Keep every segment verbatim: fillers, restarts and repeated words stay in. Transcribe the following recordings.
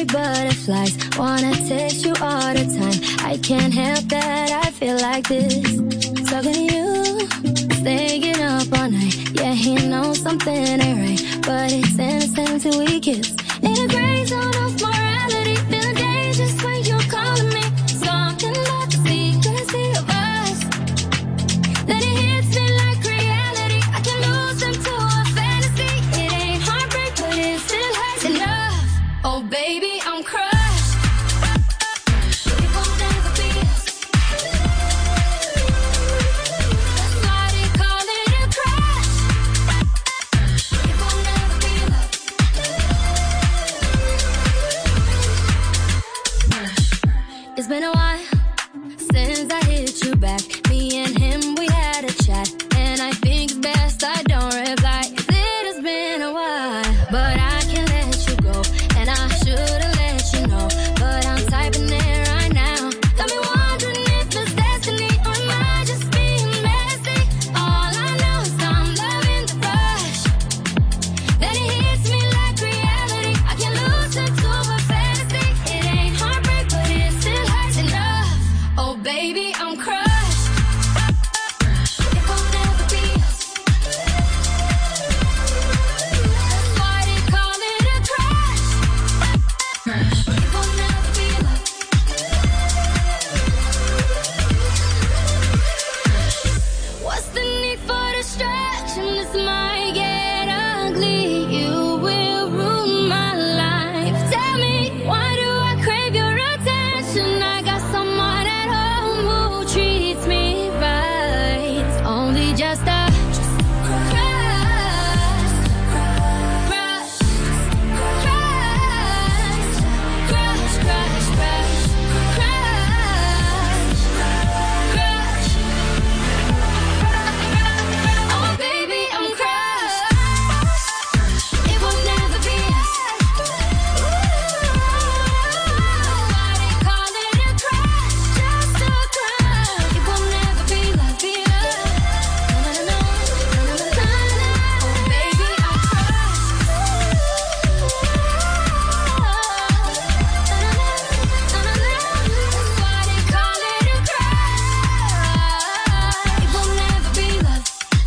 me butterflies. Wanna taste you all the time. I can't help that, I feel like this. Talking to you, staying up all night. Yeah, he knows something ain't right, but it's innocent till we kiss. In a gray zone of morality, feeling dangerous when you're calling me. Something about the secrecy of us. Then it hits me like reality. I can lose into a fantasy. It ain't heartbreak, but it still hurts enough. Oh baby, I'm crushed. It's been a while since I hit you back. Me and him, we had a chat, and I think it's best I don't reply. It has been a while, but I can't let you go, and I should've let you know, but I'm typing it right now. Got me wondering if it's destiny, or am I just being messy? All I know is I'm loving the rush. Then it hits me like reality. I can lose into a fantasy. It ain't heartbreak, but it's still hurts enough. Oh baby, I'm crushed. It will never be us. That's why they call it a crush. It will never be love. What's the need for distraction? This might get ugly. You will ruin my life. Tell me, why do I crave your attention? I got someone at home who treats me right. It's only just a crush, crush, crush, crush, crush, crush, crush, crush. Oh baby, I'm crushed. It will never be us. Why they call it a crush? Just a crush. It will never be like be us. No, no, no, no, no, no, no, no. Oh baby, I'm crushed. That's why they call it a crush. It will never be love.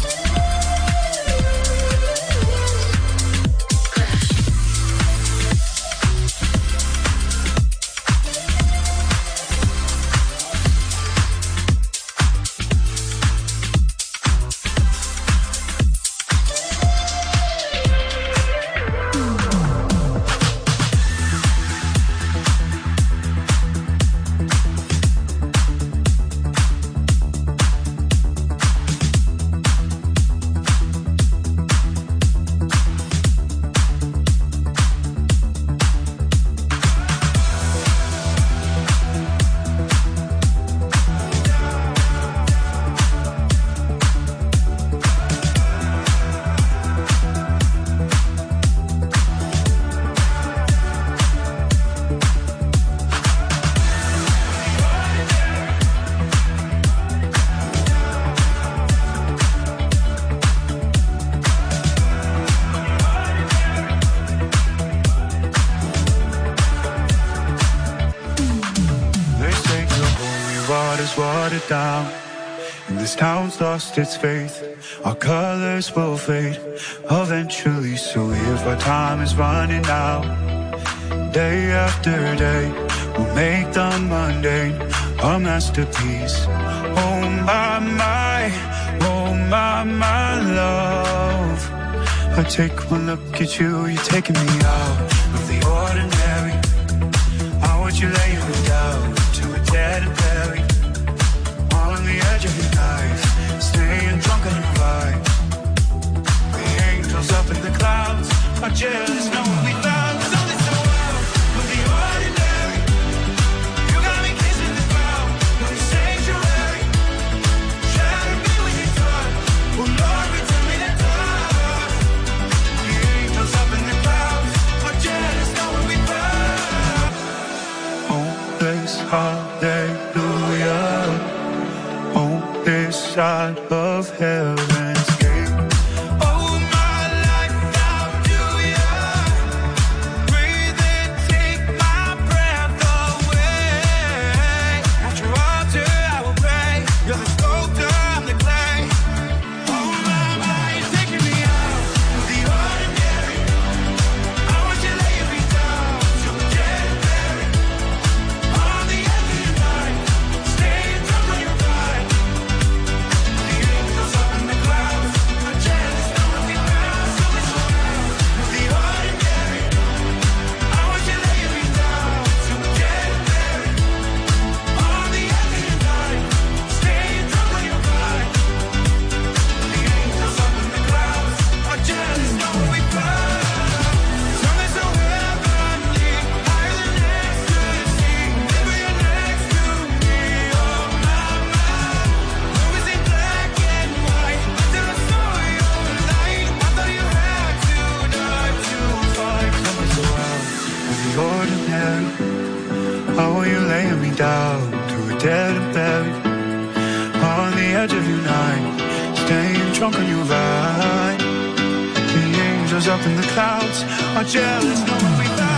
They say the holy water's watered down, and this town's lost its faith. Our colors will fade eventually, so if our time is running out, day after day, we'll make the mundane a masterpiece. Oh my, my, oh my, my love. I take one look at you, you're taking me out of the ordinary. I want you laying me down to a dead and buried, on the edge of your knife, staying drunk on the vibe. The angels up in the clouds are jealous, knowing we found something so wild with the ordinary. You got me kissing the ground in the sanctuary, trying to be with you done. Oh Lord, return me the dark. The angels up in the clouds are jealous, knowing we found. Oh, this hallelujah. Oh, this side of heaven. drunk on your ride. The angels up in the clouds are jealous knowing we found.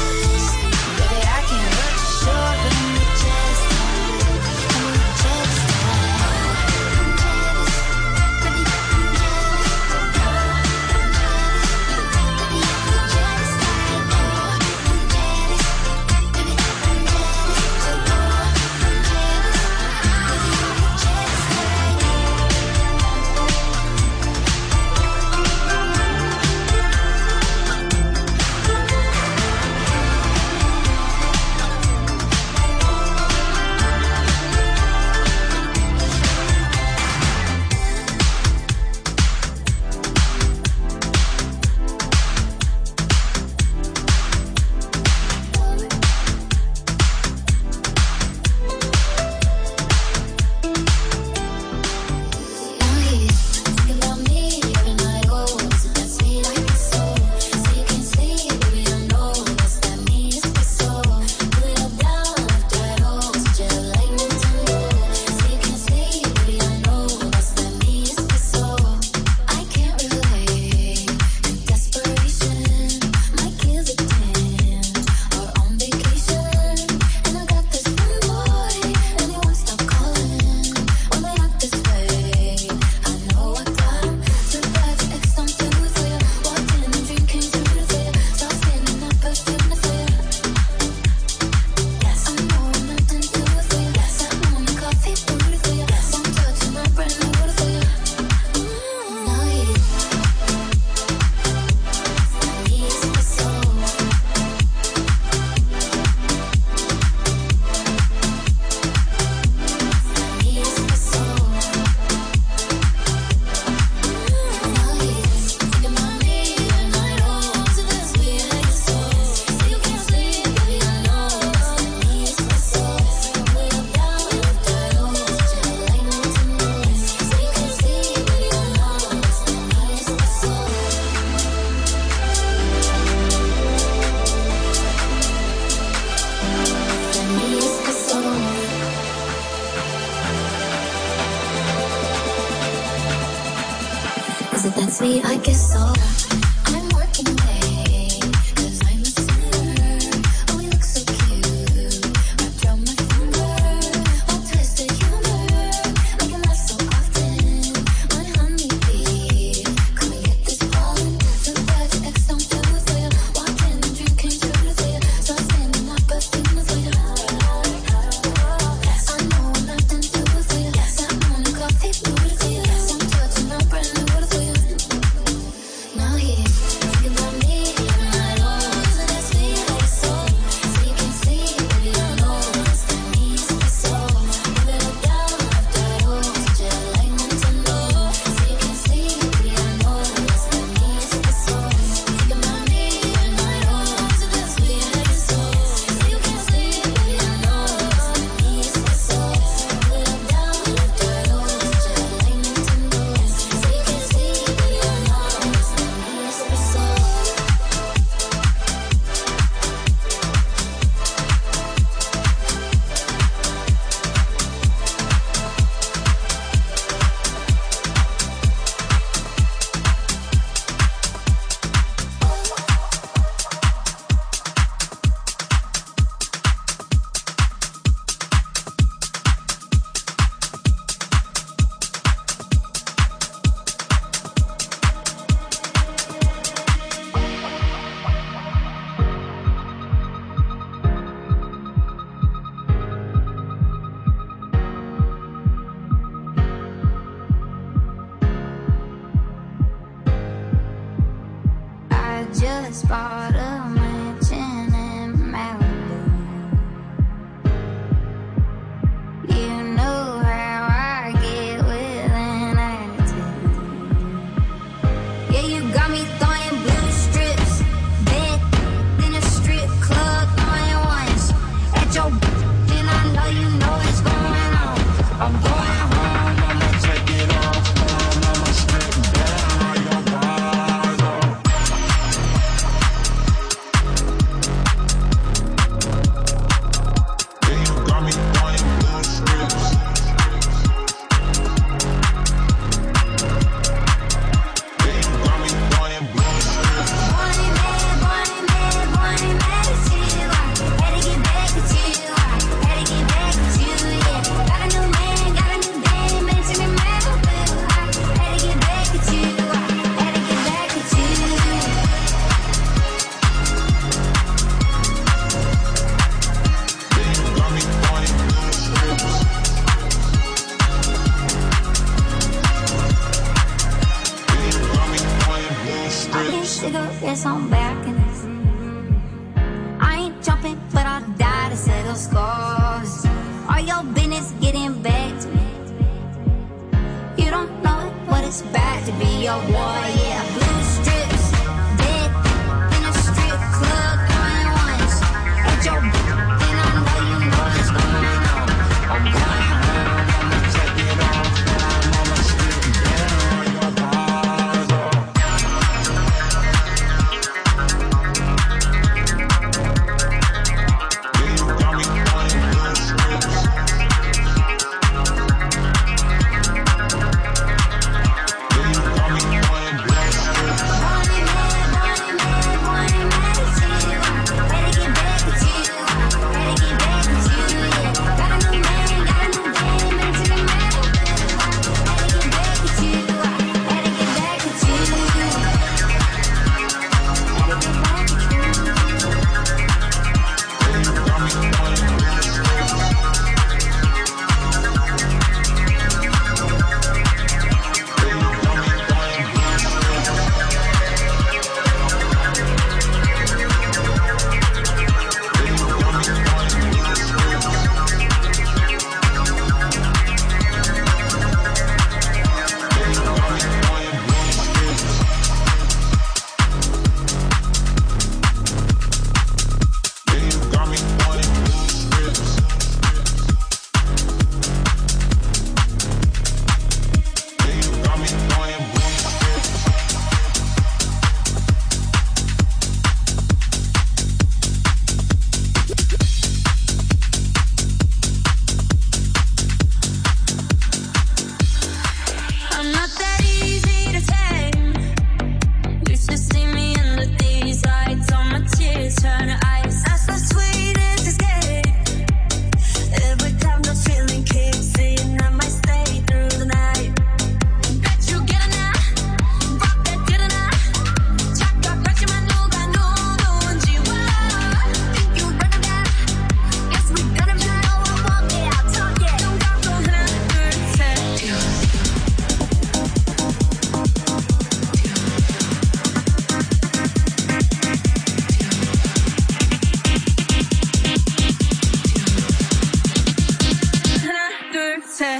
Just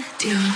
set you.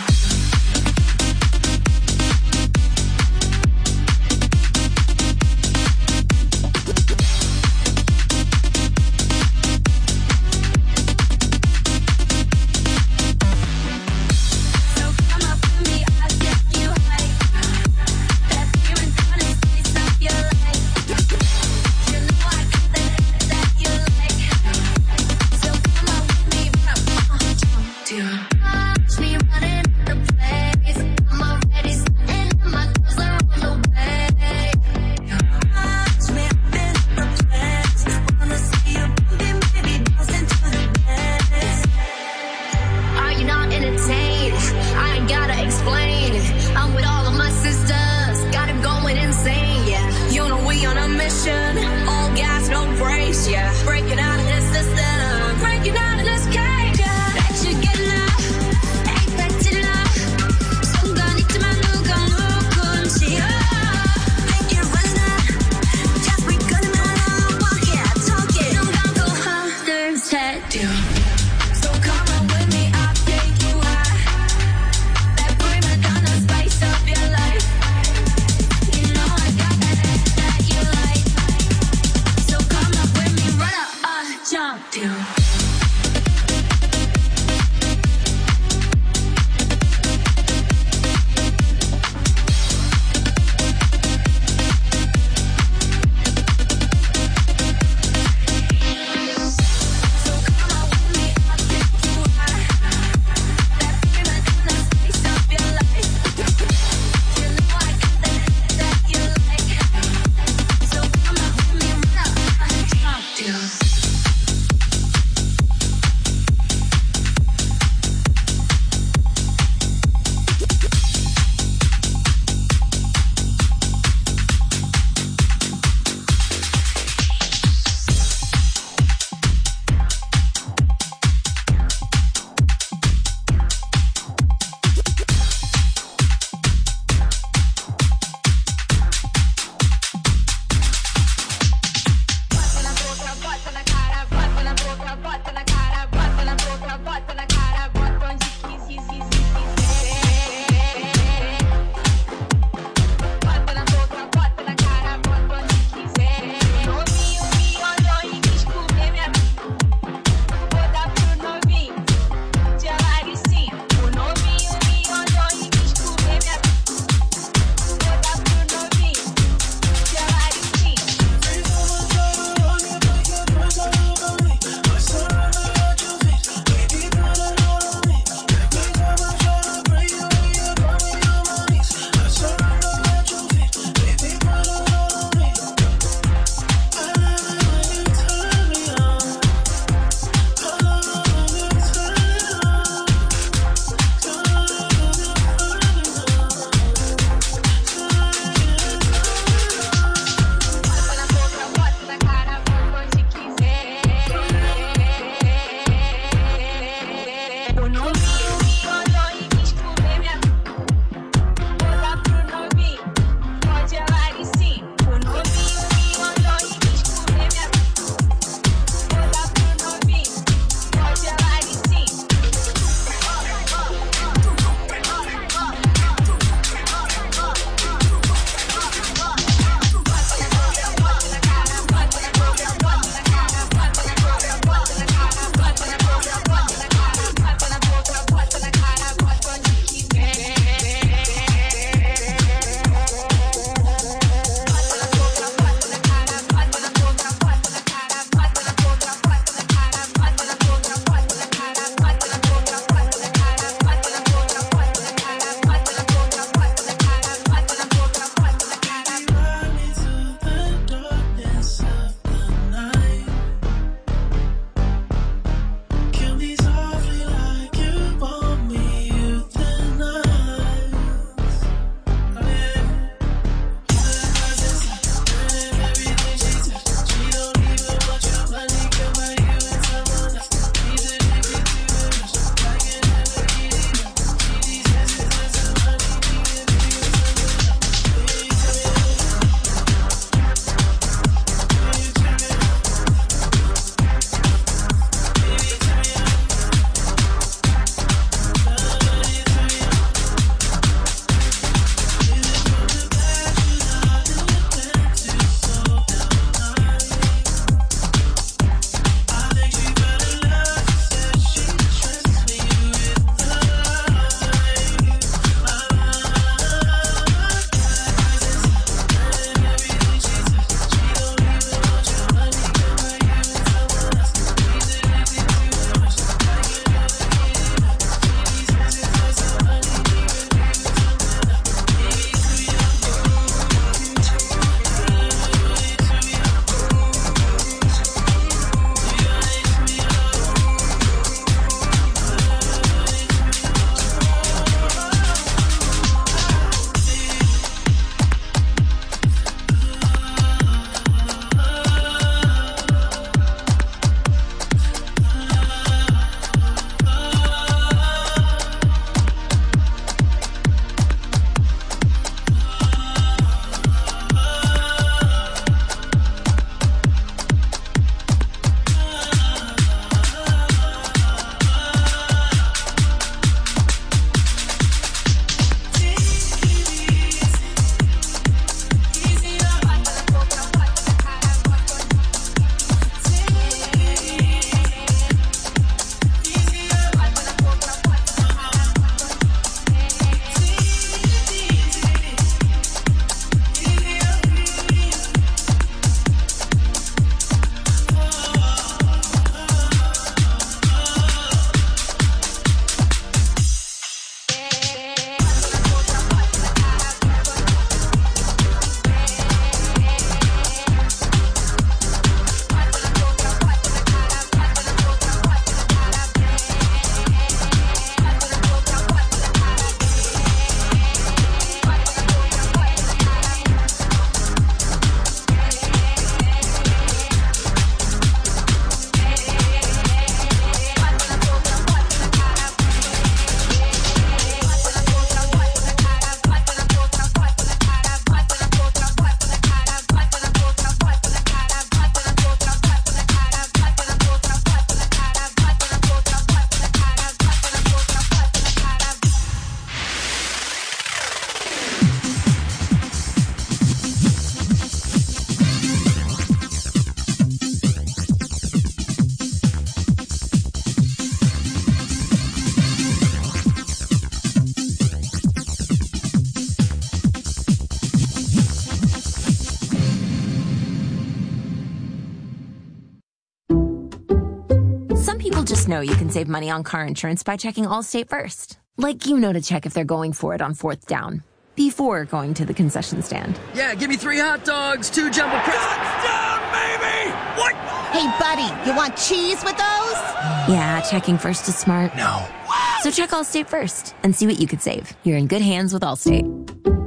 people just know you can save money on car insurance by checking Allstate first. Like you know to check if they're going for it on fourth down before going to the concession stand. Yeah, give me three hot dogs, two jumbo crisps. Touchdown, baby! What? Hey, buddy, you want cheese with those? Yeah, checking first is smart. No. So check Allstate first and see what you could save. You're in good hands with Allstate.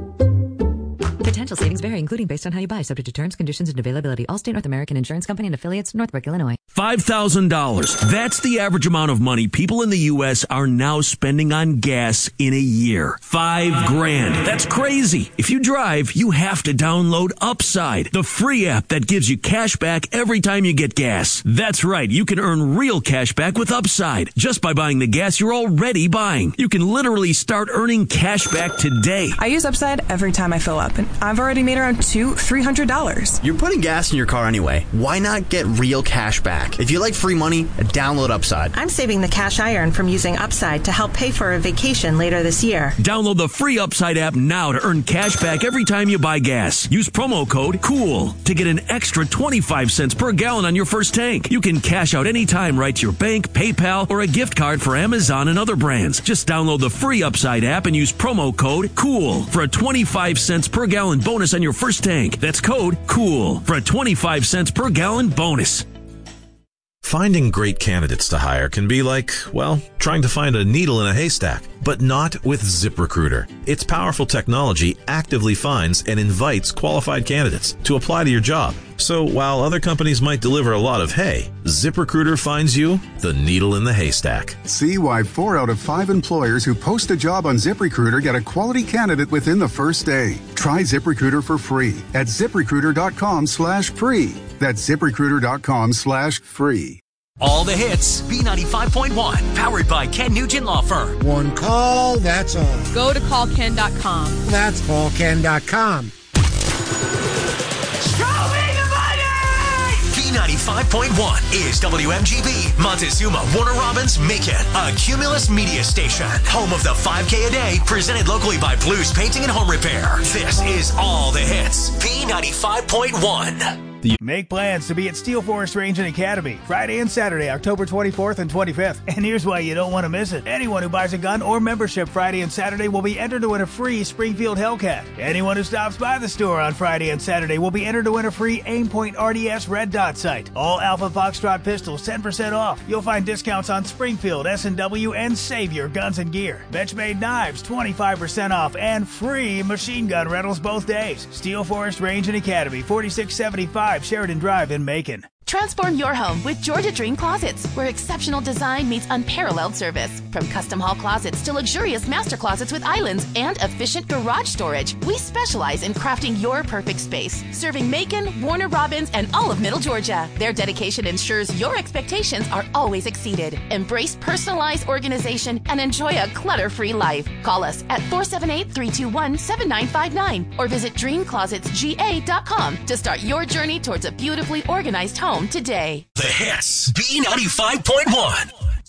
Potential savings vary, including based on how you buy, subject to terms, conditions, and availability. Allstate North American Insurance Company and affiliates, Northbrook, Illinois. five thousand dollars. That's the average amount of money people in the U S are now spending on gas in a year. Five grand. That's crazy. If you drive, you have to download Upside, the free app that gives you cash back every time you get gas. That's right. You can earn real cash back with Upside just by buying the gas you're already buying. You can literally start earning cash back today. I use Upside every time I fill up, and I've already made around two, three hundred dollars. You're putting gas in your car anyway. Why not get real cash back? If you like free money, download Upside. I'm saving the cash I earn from using Upside to help pay for a vacation later this year. Download the free Upside app now to earn cash back every time you buy gas. Use promo code COOL to get an extra twenty-five cents per gallon on your first tank. You can cash out anytime right to your bank, PayPal, or a gift card for Amazon and other brands. Just download the free Upside app and use promo code COOL for a twenty-five cents per gallon bonus on your first tank. That's code COOL for a twenty-five cents per gallon bonus. Finding great candidates to hire can be like, well, trying to find a needle in a haystack, but not with ZipRecruiter. Its powerful technology actively finds and invites qualified candidates to apply to your job. So while other companies might deliver a lot of hay, ZipRecruiter finds you the needle in the haystack. See why four out of five employers who post a job on ZipRecruiter get a quality candidate within the first day. Try ZipRecruiter for free at ZipRecruiter.com slash free. That's ZipRecruiter.com slash free. All the hits, B ninety-five point one, powered by Ken Nugent Law Firm. One call, that's all. Go to call ken dot com. That's call ken dot com. Show me the money! B ninety-five point one is W M G B, Montezuma, Warner Robins, Macon, a Cumulus media station. Home of the five K a day, presented locally by Blues Painting and Home Repair. This is All the Hits, B ninety-five point one. Make plans to be at Steel Forest Range and Academy Friday and Saturday, October twenty-fourth and twenty-fifth. And here's why you don't want to miss it. Anyone who buys a gun or membership Friday and Saturday will be entered to win a free Springfield Hellcat. Anyone who stops by the store on Friday and Saturday will be entered to win a free Aimpoint R D S Red Dot sight. All Alpha Foxtrot pistols ten percent off. You'll find discounts on Springfield, S and W, and Savior Guns and Gear. Benchmade knives twenty-five percent off and free machine gun rentals both days. Steel Forest Range and Academy, forty-six seventy-five Sheridan Drive in Macon. Transform your home with Georgia Dream Closets, where exceptional design meets unparalleled service. From custom hall closets to luxurious master closets with islands and efficient garage storage, we specialize in crafting your perfect space, serving Macon, Warner Robins, and all of Middle Georgia. Their dedication ensures your expectations are always exceeded. Embrace personalized organization and enjoy a clutter-free life. Call us at four seven eight, three two one, seven nine five nine or visit dream closets g a dot com to start your journey towards a beautifully organized home today. The Hits, B ninety-five point one.